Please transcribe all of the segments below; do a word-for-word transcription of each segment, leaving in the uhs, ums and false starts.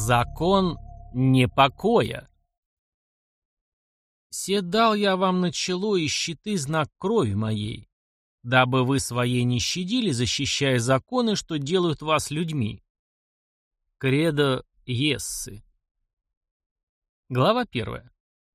Закон непокоя. Се дал я вам на чело и щиты знак крови моей, дабы вы своей не щадили, защищая законы, что делают вас людьми. Кредо Ессы. Глава первая.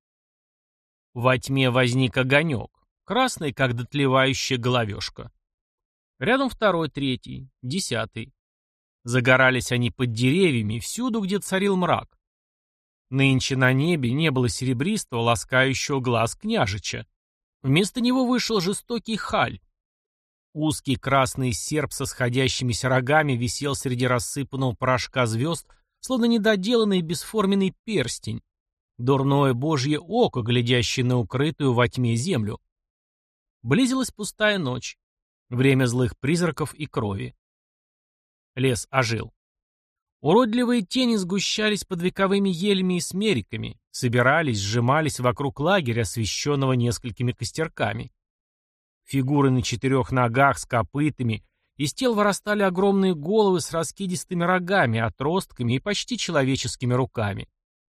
Во тьме возник огонек, красный, как дотлевающая головешка. Рядом второй, третий, десятый. Загорались они под деревьями, всюду, где царил мрак. Нынче на небе не было серебристого, ласкающего глаз княжича. Вместо него вышел жестокий халь. Узкий красный серп со сходящимися рогами висел среди рассыпанного порошка звезд, словно недоделанный бесформенный перстень. Дурное божье око, глядящее на укрытую во тьме землю. Близилась пустая ночь. Время злых призраков и крови. Лес ожил. Уродливые тени сгущались под вековыми елями и смериками, собирались, сжимались вокруг лагеря, освещенного несколькими костерками. Фигуры на четырех ногах с копытами, из тел вырастали огромные головы с раскидистыми рогами, отростками и почти человеческими руками.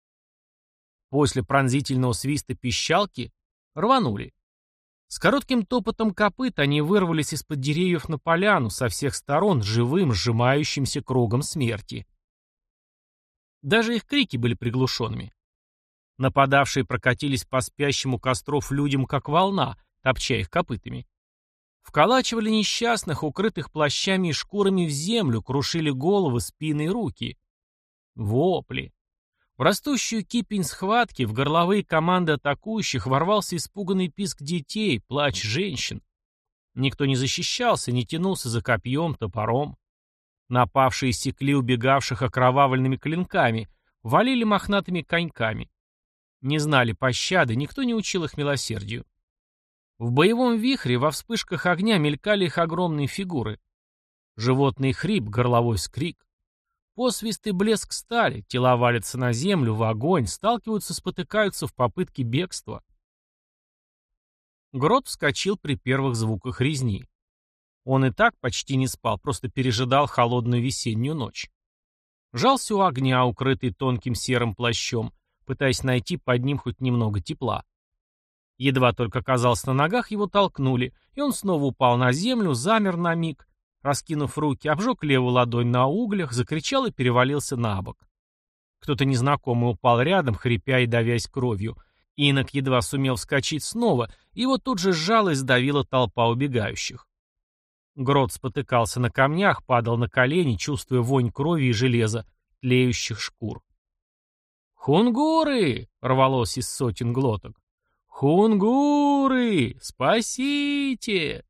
После пронзительного свиста пищалки рванули. С коротким топотом копыт они вырвались из-под деревьев на поляну со всех сторон живым, сжимающимся кругом смерти. Даже их крики были приглушенными. Нападавшие прокатились по спящему костров людям, как волна, топча их копытами. Вколачивали несчастных, укрытых плащами и шкурами в землю, крушили головы, спины и руки. Вопли. В растущую кипень схватки, в горловые команды атакующих ворвался испуганный писк детей, плач женщин. Никто не защищался, не тянулся за копьем, топором. Напавшие секли убегавших окровавленными клинками, валили мохнатыми коньками. Не знали пощады, никто не учил их милосердию. В боевом вихре во вспышках огня мелькали их огромные фигуры. Животный хрип, горловой скрик. Посвист и блеск стали, тела валятся на землю, в огонь, сталкиваются, спотыкаются в попытке бегства. Грот вскочил при первых звуках резни. Он и так почти не спал, просто пережидал холодную весеннюю ночь. Жался у огня, укрытый тонким серым плащом, пытаясь найти под ним хоть немного тепла. Едва только оказался на ногах, его толкнули, и он снова упал на землю, замер на миг, раскинув руки, обжег левую ладонь на углях, закричал и перевалился на бок. Кто-то незнакомый упал рядом, хрипя и давясь кровью. Инок едва сумел вскочить снова, его тут же сжала и сдавила толпа убегающих. Грот спотыкался на камнях, падал на колени, чувствуя вонь крови и железа, тлеющих шкур. «Хунгуры!» — рвалось из сотен глоток. «Хунгуры! Спасите!»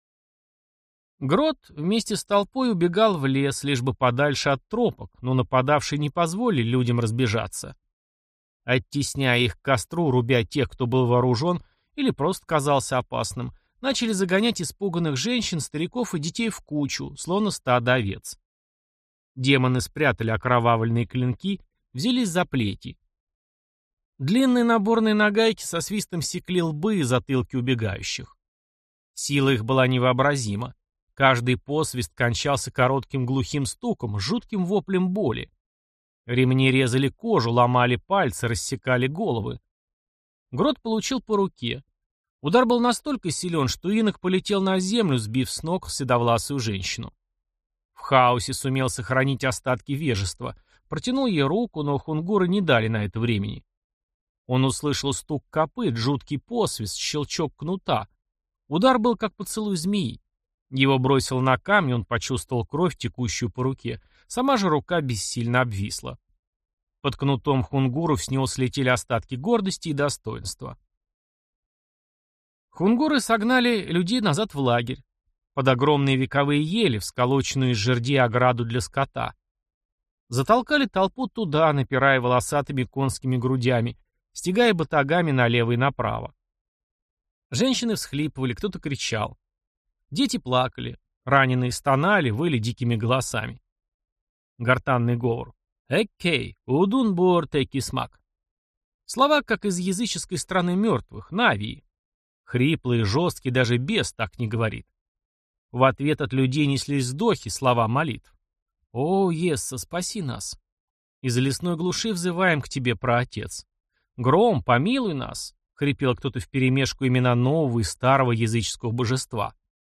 Грот вместе с толпой убегал в лес, лишь бы подальше от тропок, но нападавшие не позволили людям разбежаться. Оттесняя их к костру, рубя тех, кто был вооружен или просто казался опасным, начали загонять испуганных женщин, стариков и детей в кучу, словно стадо овец. Демоны спрятали окровавленные клинки, взялись за плети. Длинные наборные нагайки со свистом секли лбы и затылки убегающих. Сила их была невообразима. Каждый посвист кончался коротким глухим стуком, жутким воплем боли. Ремни резали кожу, ломали пальцы, рассекали головы. Грот получил по руке. Удар был настолько силен, что инок полетел на землю, сбив с ног седовласую женщину. В хаосе сумел сохранить остатки вежества. Протянул ей руку, но хунгуры не дали на это времени. Он услышал стук копыт, жуткий посвист, щелчок кнута. Удар был как поцелуй змеи. Его бросило на камни, он почувствовал кровь, текущую по руке. Сама же рука бессильно обвисла. Под кнутом хунгуров с него слетели остатки гордости и достоинства. Хунгуры согнали людей назад в лагерь. Под огромные вековые ели, всколоченную из жерди ограду для скота. Затолкали толпу туда, напирая волосатыми конскими грудями, стягая батагами налево и направо. Женщины всхлипывали, кто-то кричал. Дети плакали, раненые стонали, выли дикими голосами. Гортанный говор. «Эккей, удунбор теки смак». Слова, как из языческой страны мертвых, Навии. Хриплый, жесткий, даже бес так не говорит. В ответ от людей неслись вздохи, слова молитв. «О, Есса, спаси нас!» Из лесной глуши взываем к тебе, праотец. Гром, помилуй нас!» — хрипело кто-то вперемешку имена нового и старого языческого божества.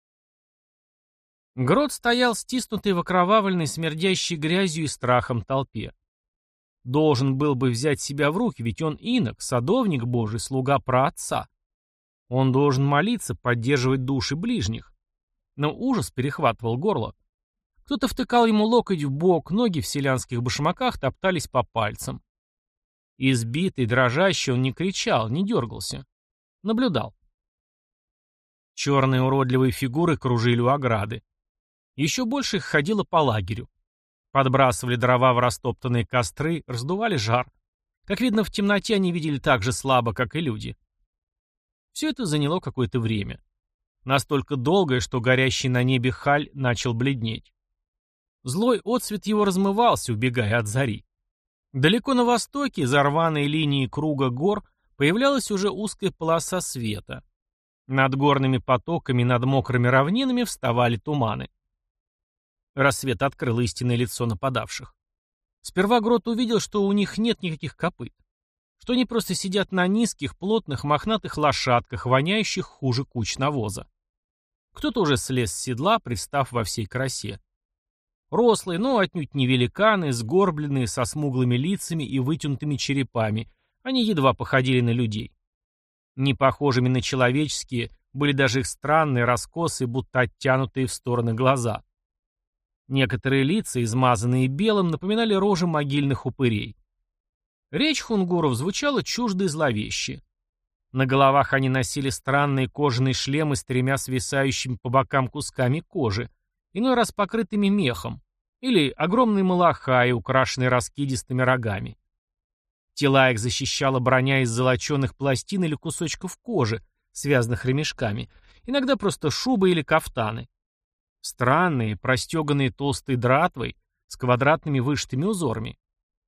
Грот стоял стиснутый в окровавленной, смердящей грязью и страхом толпе. Должен был бы взять себя в руки, ведь он инок, садовник Божий, слуга праотца. Он должен молиться, поддерживать души ближних. Но ужас перехватывал горло. Кто-то втыкал ему локоть в бок, ноги в селянских башмаках топтались по пальцам. Избитый, дрожащий, он не кричал, не дергался. Наблюдал. Черные уродливые фигуры кружили у ограды. Еще больше их ходило по лагерю. Подбрасывали дрова в растоптанные костры, раздували жар. Как видно, в темноте они видели так же слабо, как и люди. Все это заняло какое-то время. Настолько долгое, что горящий на небе халь начал бледнеть. Злой отсвет его размывался, убегая от зари. Далеко на востоке, за рваной линией круга гор, появлялась уже узкая полоса света. Над горными потоками, над мокрыми равнинами вставали туманы. Рассвет открыл истинное лицо нападавших. Сперва Грот увидел, что у них нет никаких копыт, что они просто сидят на низких, плотных, мохнатых лошадках, воняющих хуже куч навоза. Кто-то уже слез с седла, привстав во всей красе. Рослые, но отнюдь не великаны, сгорбленные, со смуглыми лицами и вытянутыми черепами, они едва походили на людей. Не похожими на человеческие были даже их странные, раскосые, будто оттянутые в стороны глаза. Некоторые лица, измазанные белым, напоминали рожи могильных упырей. Речь хунгуров звучала чуждо и зловеще. На головах они носили странные кожаные шлемы с тремя свисающими по бокам кусками кожи, иной раз покрытыми мехом, или огромные малахаи, украшенные раскидистыми рогами. Тела их защищала броня из золоченых пластин или кусочков кожи, связанных ремешками, иногда просто шубы или кафтаны. Странные, простеганные толстой дратвой, с квадратными вышитыми узорами.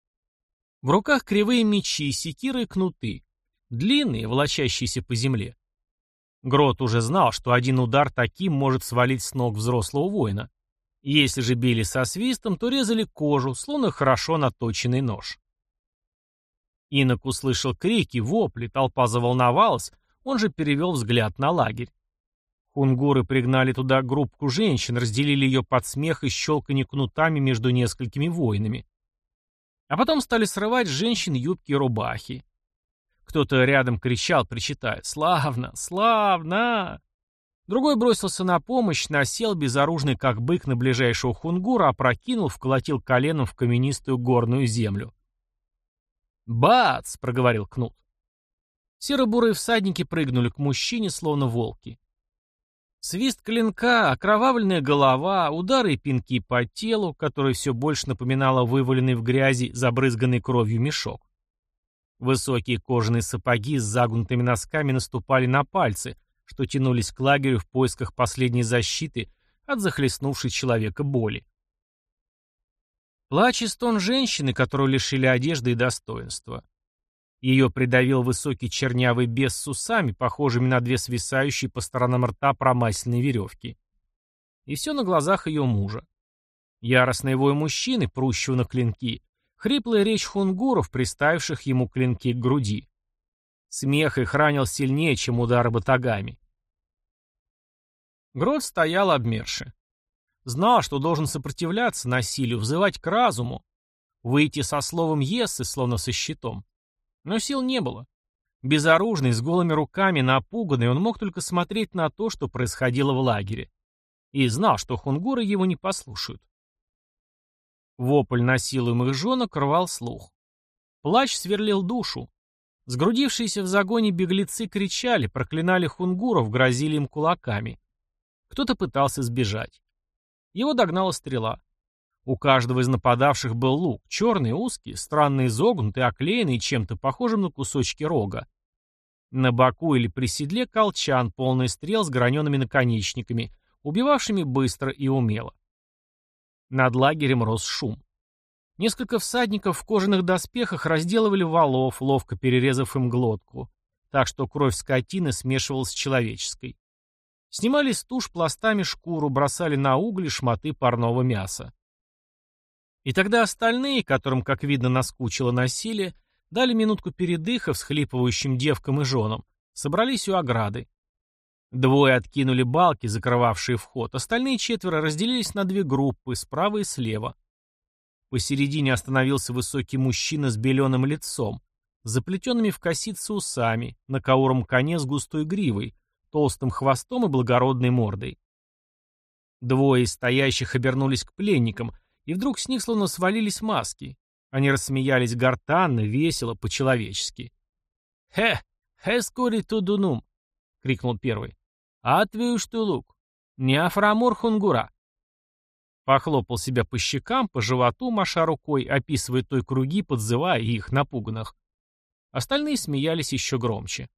В руках кривые мечи, секиры и кнуты, длинные, волочащиеся по земле. Грот уже знал, что один удар таким может свалить с ног взрослого воина. Если же били со свистом, то резали кожу, словно хорошо наточенный нож. Инок услышал крики, вопли, толпа заволновалась, он же перевел взгляд на лагерь. Хунгуры пригнали туда группку женщин, разделили ее под смех и щелканье кнутами между несколькими воинами. А потом стали срывать с женщин юбки и рубахи. Кто-то рядом кричал, причитая: «Славно! Славно!» Другой бросился на помощь, насел безоружный, как бык, на ближайшего хунгура, опрокинул, вколотил коленом в каменистую горную землю. «Бац!» — проговорил кнут. Серо-бурые всадники прыгнули к мужчине, словно волки. Свист клинка, окровавленная голова, удары и пинки по телу, которое все больше напоминало вываленный в грязи, забрызганный кровью мешок. Высокие кожаные сапоги с загнутыми носками наступали на пальцы, что тянулись к лагерю в поисках последней защиты от захлестнувшей человека боли. Плач и стон женщины, которую лишили одежды и достоинства. Ее придавил высокий чернявый бес с усами, похожими на две свисающие по сторонам рта промасленные веревки. И все на глазах ее мужа. Яростный вой мужчины, прущего на клинки, хриплая речь хунгуров, приставивших ему клинки к груди. Смех их ранил сильнее, чем удары батагами. Грот стоял обмерши. Знал, что должен сопротивляться насилию, взывать к разуму, выйти со словом «ессы», словно со щитом. Но сил не было. Безоружный, с голыми руками, напуганный, он мог только смотреть на то, что происходило в лагере. И знал, что хунгуры его не послушают. Вопль насилуемых женок рвал слух. Плач сверлил душу. Сгрудившиеся в загоне беглецы кричали, проклинали хунгуров, грозили им кулаками. Кто-то пытался сбежать. Его догнала стрела. У каждого из нападавших был лук, черный, узкий, странно изогнутый, оклеенный чем-то похожим на кусочки рога. На боку или при седле колчан, полный стрел с гранеными наконечниками, убивавшими быстро и умело. Над лагерем рос шум. Несколько всадников в кожаных доспехах разделывали валов, ловко перерезав им глотку, так что кровь скотины смешивалась с человеческой. Снимали с туш пластами шкуру, бросали на угли шматы парного мяса. И тогда остальные, которым, как видно, наскучило насилие, дали минутку передыха всхлипывающим девкам и женам, собрались у ограды. Двое откинули балки, закрывавшие вход, остальные четверо разделились на две группы, справа и слева. Посередине остановился высокий мужчина с беленым лицом, с заплетенными в косицы усами, на кауром коне с густой гривой, толстым хвостом и благородной мордой. Двое из стоящих обернулись к пленникам, и вдруг с них словно свалились маски. Они рассмеялись гортанно, весело, по-человечески. «Хе! Хе скори тудунум!» — крикнул первый. «Атвию штулук! Не афрамур хунгура!» Похлопал себя по щекам, по животу, маша рукой, описывая той круги, подзывая их, напуганных. Остальные смеялись еще громче.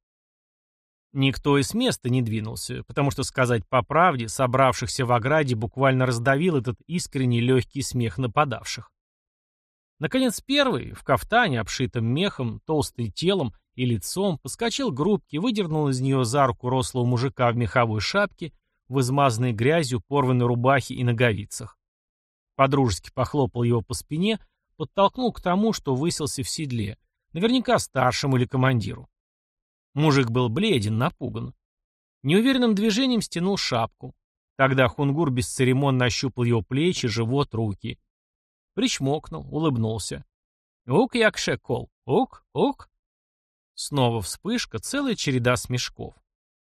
Никто и с места не двинулся, потому что, сказать по правде, собравшихся в ограде буквально раздавил этот искренний легкий смех нападавших. Наконец первый, в кафтане, обшитом мехом, толстым телом и лицом, подскочил к группке, выдернул из нее за руку рослого мужика в меховой шапке, в измазанной грязью, порванной рубахе и ноговицах. Подружески похлопал его по спине, подтолкнул к тому, что высился в седле, наверняка старшему или командиру. Мужик был бледен, напуган. Неуверенным движением стянул шапку. Тогда Хунгур бесцеремонно ощупал его плечи, живот, руки. Причмокнул, улыбнулся. «Ук, якше кол! Ук, ук!» Снова вспышка, целая череда смешков.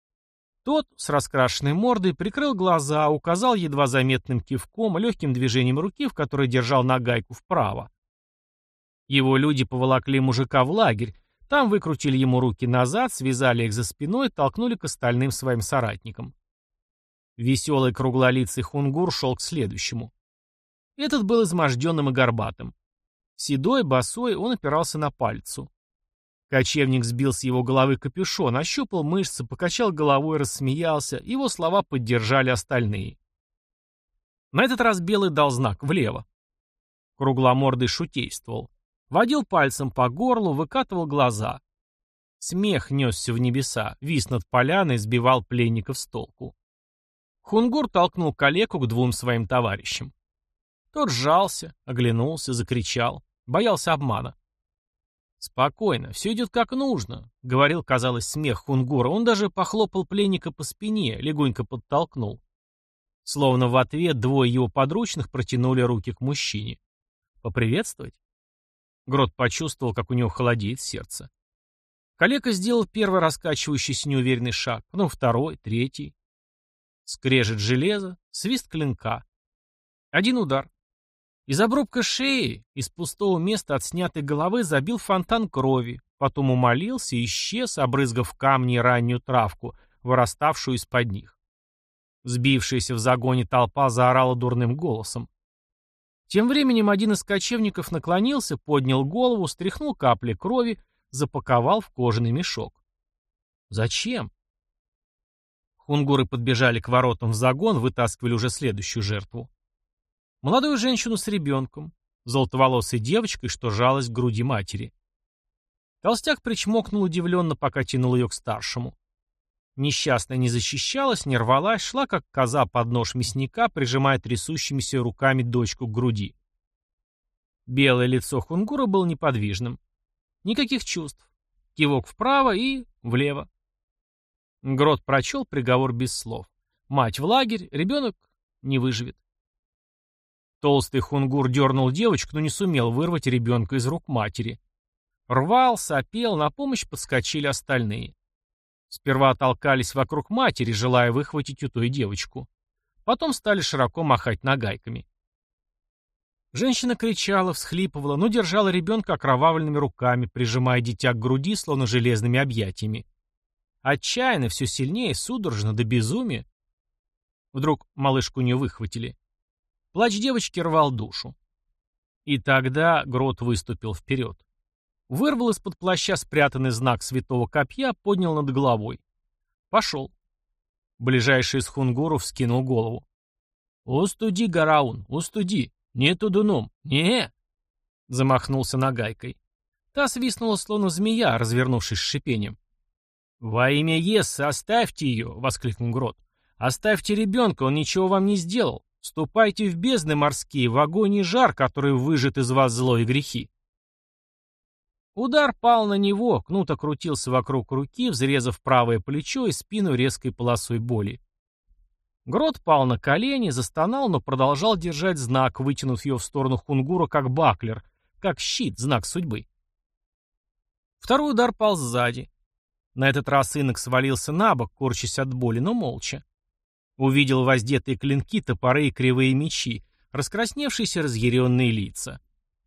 Тот с раскрашенной мордой прикрыл глаза, указал едва заметным кивком, легким движением руки, в которой держал нагайку вправо. Его люди поволокли мужика в лагерь, там выкрутили ему руки назад, связали их за спиной, толкнули к остальным своим соратникам. Веселый круглолицый хунгур шел к следующему. Этот был изможденным и горбатым. Седой, босой, он опирался на пальцу. Кочевник сбил с его головы капюшон, ощупал мышцы, покачал головой, рассмеялся, его слова поддержали остальные. На этот раз Белый дал знак влево. Кругломордый шутействовал. Водил пальцем по горлу, выкатывал глаза. Смех несся в небеса, вис над поляной, сбивал пленников с толку. Хунгур толкнул калеку к двум своим товарищам. Тот сжался, оглянулся, закричал. Боялся обмана. «Спокойно, все идет как нужно», — говорил, казалось, смех Хунгура. Он даже похлопал пленника по спине, легонько подтолкнул. Словно в ответ двое его подручных протянули руки к мужчине. «Поприветствовать?» Грот почувствовал, как у него холодеет сердце. Калека сделал первый раскачивающийся неуверенный шаг, потом второй, третий. Скрежет железа, свист клинка. Один удар. Из обрубка шеи, из пустого места от снятой головы забил фонтан крови, потом умолился и исчез, обрызгав камни и раннюю травку, выраставшую из-под них. Сбившаяся в загоне толпа заорала дурным голосом. Тем временем один из кочевников наклонился, поднял голову, стряхнул капли крови, запаковал в кожаный мешок. Зачем? Хунгуры подбежали к воротам в загон, вытаскивали уже следующую жертву. Молодую женщину с ребенком, золотоволосой девочкой, что жалась к груди матери. Толстяк причмокнул удивленно, пока тянул ее к старшему. Несчастная не защищалась, не рвалась, шла как коза под нож мясника, прижимая трясущимися руками дочку к груди. Белое лицо Хунгура было неподвижным. Никаких чувств. Кивок вправо и влево. Грот прочел приговор без слов. Мать в лагерь, ребенок не выживет. Толстый Хунгур дернул девочку, но не сумел вырвать ребенка из рук матери. Рвал, сопел, на помощь подскочили остальные. Сперва толкались вокруг матери, желая выхватить у той девочку. Потом стали широко махать нагайками. Женщина кричала, всхлипывала, но держала ребенка окровавленными руками, прижимая дитя к груди, словно железными объятиями. Отчаянно, все сильнее, судорожно, до безумия. Вдруг малышку у нее выхватили. Плач девочки рвал душу. И тогда Грот выступил вперед. Вырвал из-под плаща спрятанный знак святого копья, поднял над головой. Пошел. Ближайший из хунгуров вскинул голову. «Устуди, Гараун, устуди! Не тудуном! Не!» Замахнулся нагайкой. Та свистнула, словно змея, развернувшись с шипением. «Во имя Ессы, оставьте ее!» — воскликнул Грот. «Оставьте ребенка, он ничего вам не сделал. Ступайте в бездны морские, в огонь и жар, который выжжет из вас зло и грехи». Удар пал на него, кнут окрутился вокруг руки, взрезав правое плечо и спину резкой полосой боли. Грот пал на колени, застонал, но продолжал держать знак, вытянув ее в сторону Хунгура как баклер, как щит, знак судьбы. Второй удар пал сзади. На этот раз инок свалился на бок, корчась от боли, но молча. Увидел воздетые клинки, топоры и кривые мечи, раскрасневшиеся разъяренные лица.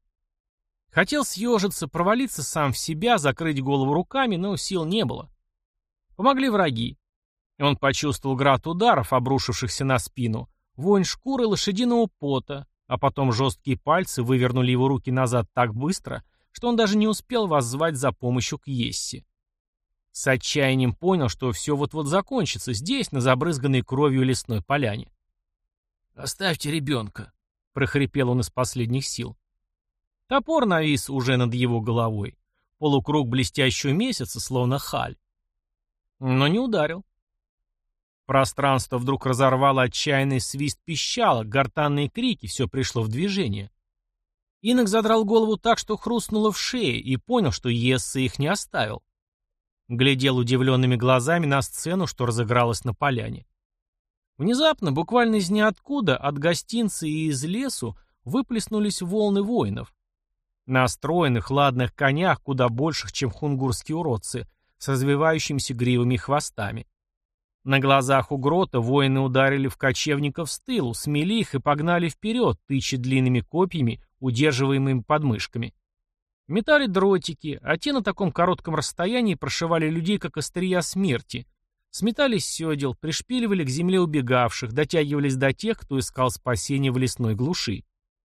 Хотел съежиться, провалиться сам в себя, закрыть голову руками, но сил не было. Помогли враги. Он почувствовал град ударов, обрушившихся на спину, вонь шкуры лошадиного пота, а потом жесткие пальцы вывернули его руки назад так быстро, что он даже не успел воззвать за помощью к Йесси. С отчаянием понял, что все вот-вот закончится здесь, на забрызганной кровью лесной поляне. «Оставьте ребенка», — прохрипел он из последних сил. Топор навис уже над его головой. Полукруг блестящего месяца, словно халь. Но не ударил. Пространство вдруг разорвало отчаянный свист пищалок, гортанные крики, все пришло в движение. Инок задрал голову так, что хрустнуло в шее, и понял, что Йесса их не оставил. Глядел удивленными глазами на сцену, что разыгралась на поляне. Внезапно, буквально из ниоткуда, от гостинца и из лесу, выплеснулись волны воинов. На стройных, ладных конях, куда больших, чем хунгурские уродцы, с развивающимися гривами и хвостами. На глазах у Грота воины ударили в кочевников с тылу, смели их и погнали вперед, тыча длинными копьями, удерживаемыми подмышками. Метали дротики, а те на таком коротком расстоянии прошивали людей, как острия смерти. Сметались с седел, пришпиливали к земле убегавших, дотягивались до тех, кто искал спасения в лесной глуши.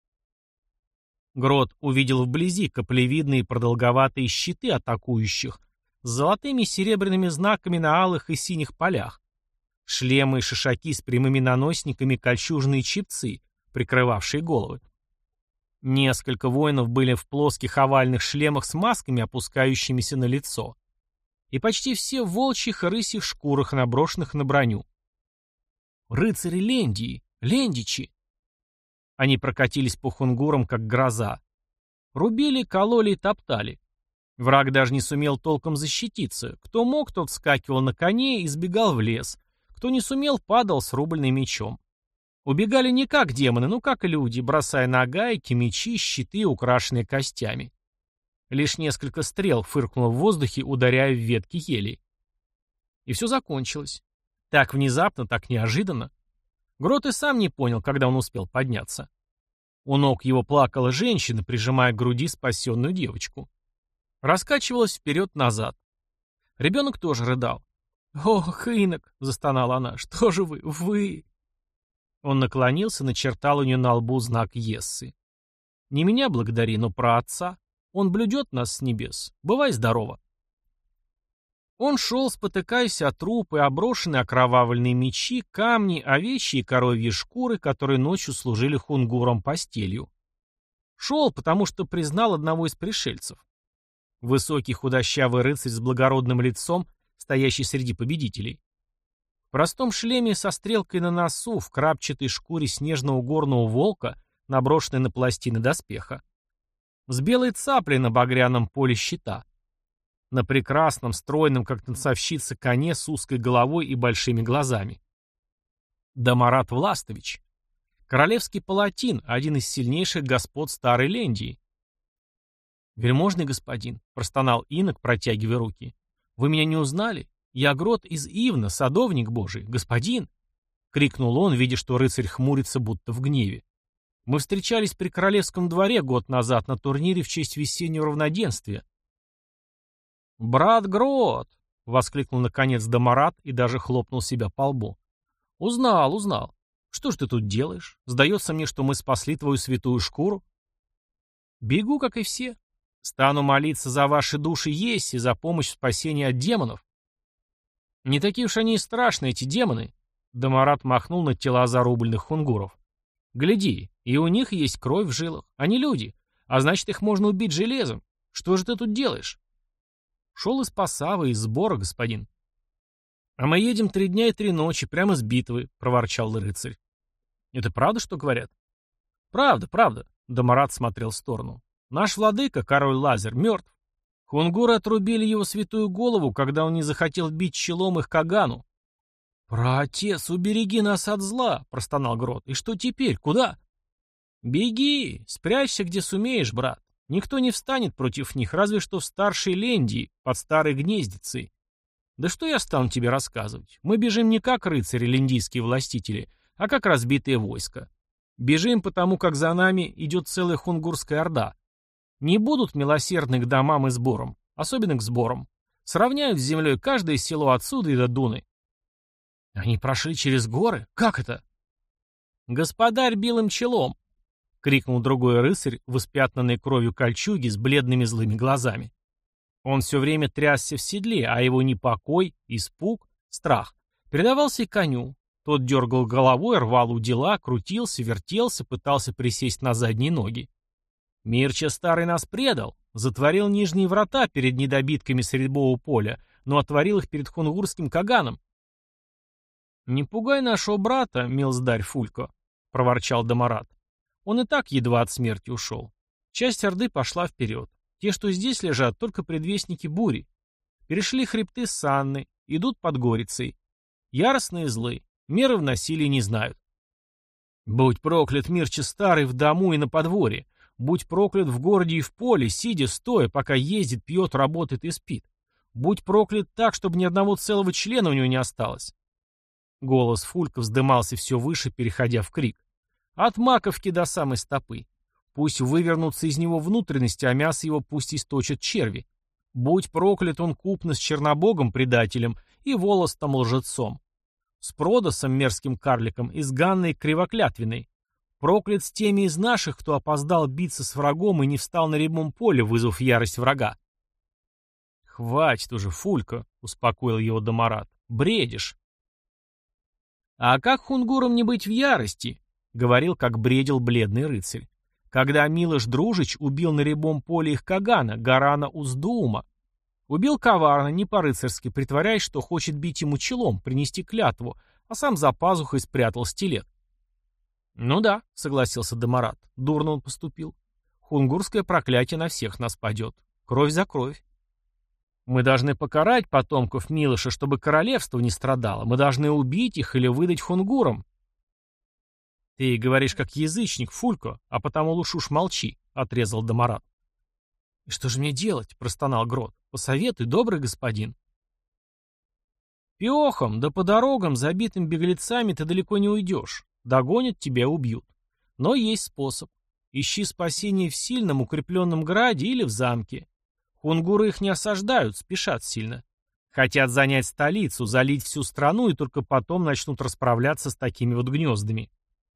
Грот увидел вблизи каплевидные продолговатые щиты атакующих с золотыми и серебряными знаками на алых и синих полях. Шлемы и шишаки с прямыми наносниками, кольчужные чепцы, прикрывавшие головы. Несколько воинов были в плоских овальных шлемах с масками, опускающимися на лицо. И почти все в волчьих и рысьих шкурах, наброшенных на броню. Рыцари Лендии, лендичи. Они прокатились по хунгурам, как гроза. Рубили, кололи и топтали. Враг даже не сумел толком защититься. Кто мог, тот вскакивал на коне и сбегал в лес. Кто не сумел, падал с рубленным мечом. Убегали не как демоны, но как люди, бросая нагайки, мечи, щиты, украшенные костями. Лишь несколько стрел фыркнуло в воздухе, ударяя в ветки ели. И все закончилось. Так внезапно, так неожиданно. Грот и сам не понял, когда он успел подняться. У ног его плакала женщина, прижимая к груди спасенную девочку. Раскачивалась вперед-назад. Ребенок тоже рыдал. «Ох, инок!» — застонала она. «Что же вы? Вы...» Он наклонился, начертал у нее на лбу знак Йессы. «Не меня благодари, но про отца. Он блюдет нас с небес. Бывай здорова». Он шел, спотыкаясь от трупы, оброшенные окровавленные мечи, камни, овечьи и коровьи шкуры, которые ночью служили хунгурам постелью. Шел, потому что признал одного из пришельцев. Высокий худощавый рыцарь с благородным лицом, стоящий среди победителей. В простом шлеме со стрелкой на носу, в крапчатой шкуре снежного горного волка, наброшенной на пластины доспеха. С белой цаплей на багряном поле щита. На прекрасном, стройном, как танцовщица, коне с узкой головой и большими глазами. Дамарат Властович. Королевский палатин, один из сильнейших господ Старой Лендии. «Вельможный господин», — простонал инок, протягивая руки, — «вы меня не узнали? Я Грот из Ивна, садовник божий, господин!» — крикнул он, видя, что рыцарь хмурится, будто в гневе. «Мы встречались при королевском дворе год назад на турнире в честь весеннего равноденствия». «Брат Грот!» — воскликнул наконец Дамарат и даже хлопнул себя по лбу. «Узнал, узнал. Что ж ты тут делаешь? Сдается мне, что мы спасли твою святую шкуру». «Бегу, как и все. Стану молиться за ваши души Йесси, за помощь в спасении от демонов». «Не такие уж они и страшные, эти демоны!» Дамарат махнул на тела зарубленных хунгуров. «Гляди, и у них есть кровь в жилах. Они люди, а значит, их можно убить железом. Что же ты тут делаешь?» «Шел из посава, из сбора, господин». «А мы едем три дня и три ночи, прямо с битвы», — проворчал рыцарь. Это правда, что говорят? Правда, правда. Домарат смотрел в сторону. Наш владыка, король Лазер, мертв. Хунгуры отрубили его святую голову, когда он не захотел бить челом их Кагану. «Праотец, убереги нас от зла!» — простонал Грот. «И что теперь? Куда?» «Беги! Спрячься, где сумеешь, брат. Никто не встанет против них, разве что в старшей Лендии, под старой гнездицей. Да что я стану тебе рассказывать? Мы бежим не как рыцари, лендийские властители, а как разбитое войско. Бежим потому, как за нами идет целая хунгурская орда. Не будут милосердны к домам и сборам, особенно к сборам. Сравняют с землей каждое село отсюда и до Дуны». «Они прошли через горы? Как это?» «Господарь бил им челом!» — крикнул другой рыцарь в испятнанной кровью кольчуге с бледными злыми глазами. Он все время трясся в седле, а его непокой, испуг, страх передавался и коню. Тот дергал головой, рвал удила, крутился, вертелся, пытался присесть на задние ноги. Мирча старый нас предал, затворил нижние врата перед недобитками Средбового поля, но отворил их перед хунгурским Каганом. «Не пугай нашего брата, милздарь Фулько», — проворчал Домарат. «Он и так едва от смерти ушел. Часть орды пошла вперед. Те, что здесь лежат, только предвестники бури. Перешли хребты Санны, идут под Горицей. Яростные злы, меры в насилии не знают. Будь проклят Мирча старый в дому и на подворье. Будь проклят в городе и в поле, сидя, стоя, пока ездит, пьет, работает и спит. Будь проклят так, чтобы ни одного целого члена у него не осталось». Голос Фулька вздымался все выше, переходя в крик. «От маковки до самой стопы. Пусть вывернутся из него внутренности, а мясо его пусть источат черви. Будь проклят он купно с Чернобогом-предателем и волостом-лжецом. С Продосом, мерзким карликом, и с Ганной Кривоклятвиной. Проклят с теми из наших, кто опоздал биться с врагом и не встал на рябом поле, вызвав ярость врага». «Хватит уже, Фулька», — успокоил его Домарат. «Бредишь». «А как хунгурам не быть в ярости?» — говорил, как бредил бледный рыцарь. «Когда Милош Дружич убил на рябом поле их Кагана, Гарана Уздуума. Убил коварно, не по-рыцарски, притворяясь, что хочет бить ему челом, принести клятву, а сам за пазухой спрятал стилет». «Ну да», — согласился Домарат, — «дурно он поступил. Хунгурское проклятие на всех нас падет. Кровь за кровь. Мы должны покарать потомков Милоша, чтобы королевство не страдало. Мы должны убить их или выдать хунгурам». «Ты говоришь как язычник, Фулько, а потому лучше уж молчи», — отрезал Домарат. «И что же мне делать?» — простонал Грот. «Посоветуй, добрый господин». «Пехом, да по дорогам, забитым беглецами, ты далеко не уйдешь. Догонят, тебя убьют. Но есть способ. Ищи спасение в сильном укрепленном граде или в замке. Хунгуры их не осаждают, спешат сильно. Хотят занять столицу, залить всю страну и только потом начнут расправляться с такими вот гнездами».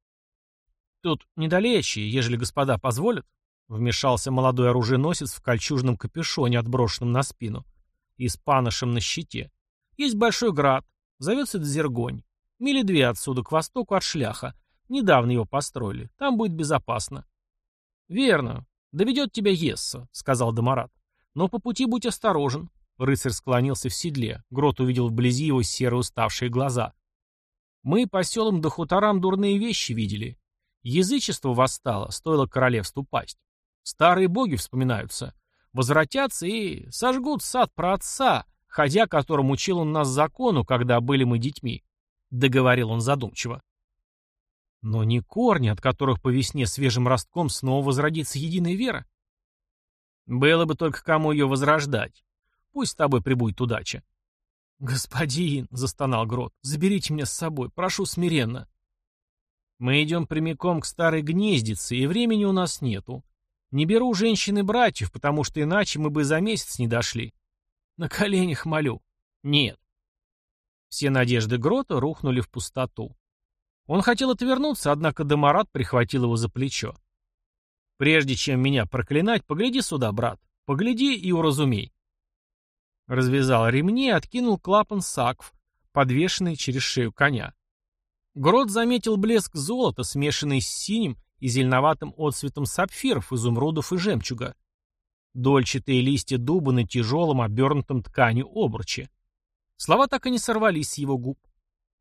«Тут недалече, ежели господа позволят», — вмешался молодой оруженосец в кольчужном капюшоне, отброшенном на спину, и с паношем на щите. «Есть большой град, зовется Дзергонь. Мили две отсюда, к востоку от шляха. Недавно его построили, там будет безопасно». «Верно, доведет тебя Есса», — сказал Домарат. «Но по пути будь осторожен». Рыцарь склонился в седле. Грот увидел вблизи его серые уставшие глаза. «Мы по селам да хуторам дурные вещи видели. Язычество восстало, стоило королевству пасть. Старые боги вспоминаются. Возвратятся и сожгут сад праотца, ходя которым учил он нас закону, когда были мы детьми», — договорил он задумчиво. «Но не корни, от которых по весне свежим ростком снова возродится единая вера?» «Было бы только кому ее возрождать. Пусть с тобой прибудет удача». «Господин», — застонал Грот, — «заберите меня с собой, прошу смиренно». «Мы идем прямиком к старой гнездице, и времени у нас нету. Не беру женщин и братьев, потому что иначе мы бы за месяц не дошли. На коленях молю. Нет». Все надежды Грота рухнули в пустоту. Он хотел отвернуться, однако Домарат прихватил его за плечо. «Прежде чем меня проклинать, погляди сюда, брат. Погляди и уразумей». Развязал ремни и откинул клапан сакв, подвешенный через шею коня. Грот заметил блеск золота, смешанный с синим и зеленоватым отцветом сапфиров, изумрудов и жемчуга. Дольчатые листья дуба на тяжелом, обернутом тканью обруче. Слова так и не сорвались с его губ.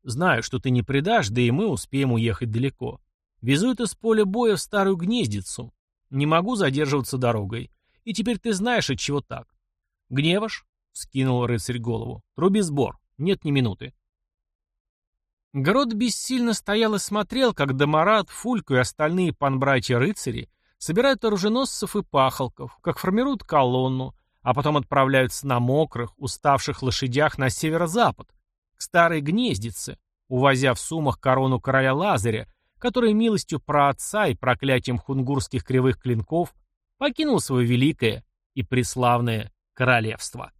Знаю, что ты не предашь, да и мы успеем уехать далеко. Везу это с поля боя в старую гнездицу. Не могу задерживаться дорогой. И теперь ты знаешь, от чего так. Гневаш? Скинул рыцарь голову. Труби сбор. Нет ни минуты. Грот бессильно стоял и смотрел, как Домарат, Фульку и остальные панбратья-рыцари собирают оруженосцев и пахалков, как формируют колонну, а потом отправляются на мокрых, уставших лошадях на северо-запад, к старой гнездице, увозя в сумах корону короля Лазаря, который милостью праотца и проклятием хунгурских кривых клинков покинул свое великое и преславное королевство.